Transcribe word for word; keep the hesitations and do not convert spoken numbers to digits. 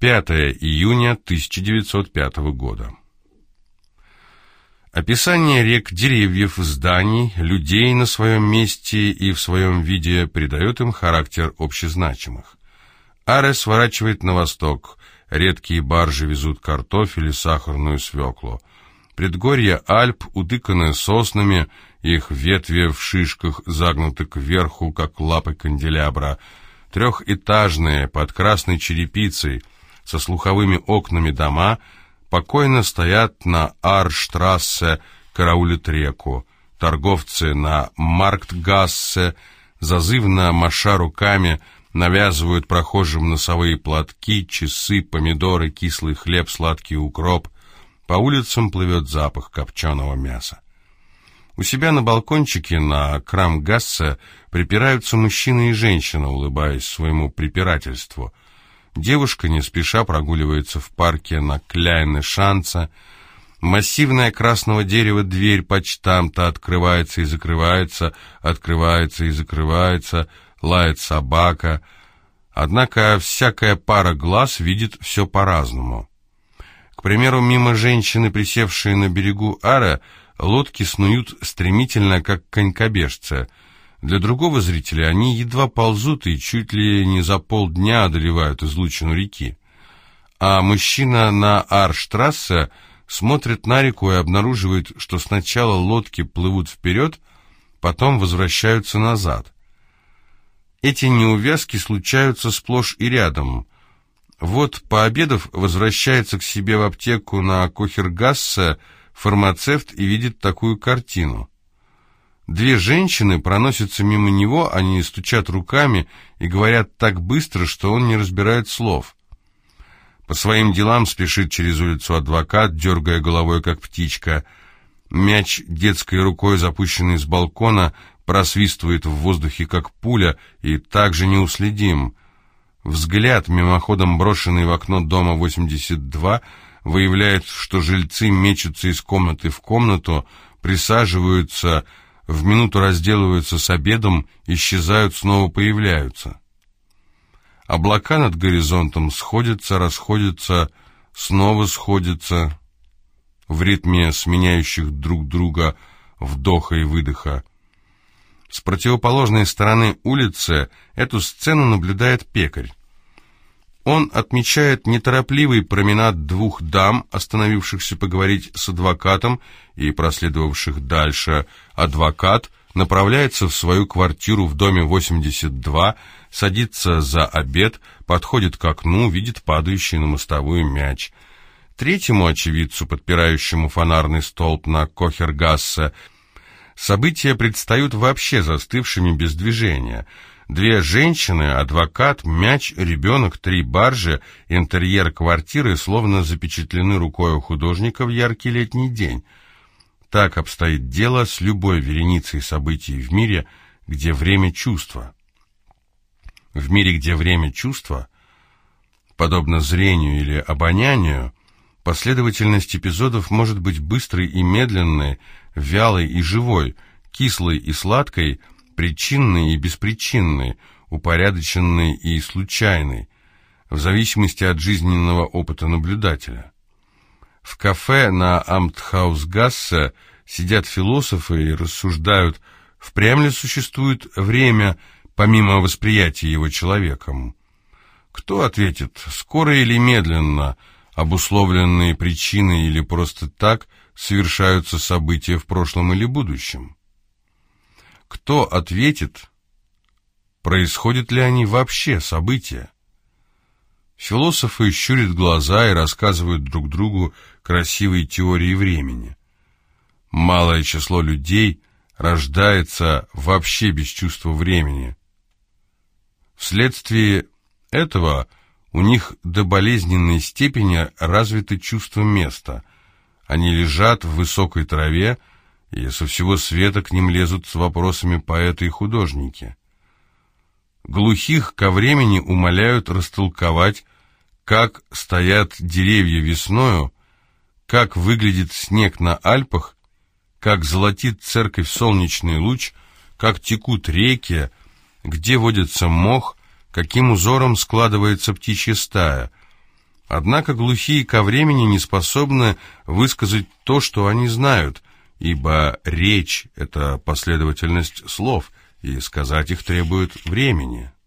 пятое июня тысяча девятьсот пятого года. Описание рек, деревьев, зданий, людей на своем месте и в своем виде придает им характер общезначимых. Аре сворачивает на восток, редкие баржи везут картофель и сахарную свеклу. Предгорья Альп утыканы соснами, их ветви в шишках загнуты кверху, как лапы канделябра. Трехэтажные, под красной черепицей, со слуховыми окнами дома покойно стоят на Арштрассе, караулят реку. Торговцы на Марктгассе, зазывно маша руками, навязывают прохожим носовые платки, часы, помидоры, кислый хлеб, сладкий укроп. По улицам плывет запах копченого мяса. У себя на балкончике на Крамгассе припираются мужчина и женщина, улыбаясь своему препирательству. Девушка не спеша прогуливается в парке на Кляйне-Шанце. Массивная красного дерева дверь почтамта открывается и закрывается, открывается и закрывается, лает собака. Однако всякая пара глаз видит все по-разному. К примеру, мимо женщины, присевшей на берегу Аре, лодки снуют стремительно, как конькобежцы. Для другого зрителя они едва ползут и чуть ли не за полдня одолевают излучину реки. А мужчина на Арштрассе смотрит на реку и обнаруживает, что сначала лодки плывут вперед, потом возвращаются назад. Эти неувязки случаются сплошь и рядом. Вот, пообедав, возвращается к себе в аптеку на Кохергассе фармацевт и видит такую картину. Две женщины проносятся мимо него, они стучат руками и говорят так быстро, что он не разбирает слов. По своим делам спешит через улицу адвокат, дергая головой, как птичка. Мяч детской рукой, запущенный с балкона, просвистывает в воздухе, как пуля, и также неуследим. Взгляд, мимоходом брошенный в окно дома восемьдесят два, выявляет, что жильцы мечутся из комнаты в комнату, присаживаются, в минуту разделываются с обедом, исчезают, снова появляются. Облака над горизонтом сходятся, расходятся, снова сходятся в ритме сменяющих друг друга вдоха и выдоха. С противоположной стороны улицы эту сцену наблюдает пекарь. Он отмечает неторопливый променад двух дам, остановившихся поговорить с адвокатом и проследовавших дальше. Адвокат направляется в свою квартиру в доме восемьдесят два, садится за обед, подходит к окну, видит падающий на мостовую мяч. Третьему очевидцу, подпирающему фонарный столб на Кохергассе, события предстают вообще застывшими без движения. Две женщины, адвокат, мяч, ребенок, три баржи, интерьер квартиры словно запечатлены рукой художника в яркий летний день. Так обстоит дело с любой вереницей событий в мире, где время чувства. В мире, где время чувства, подобно зрению или обонянию, последовательность эпизодов может быть быстрой и медленной, вялой и живой, кислой и сладкой, причинной и беспричинной, упорядоченной и случайной, в зависимости от жизненного опыта наблюдателя. В кафе на Амтхаусгассе сидят философы и рассуждают, впрямь ли существует время, помимо восприятия его человеком. Кто ответит, скоро или медленно, обусловленные причиной или просто так совершаются события в прошлом или будущем? Кто ответит, происходят ли они вообще, события? Философы щурят глаза и рассказывают друг другу красивые теории времени. Малое число людей рождается вообще без чувства времени. Вследствие этого у них до болезненной степени развито чувство места. Они лежат в высокой траве, и со всего света к ним лезут с вопросами поэты и художники. Глухих ко времени умоляют растолковать, как стоят деревья весною, как выглядит снег на Альпах, как золотит церковь солнечный луч, как текут реки, где водится мох, каким узором складывается птичья стая. Однако глухие ко времени не способны высказать то, что они знают, ибо речь — это последовательность слов, и сказать их требует времени.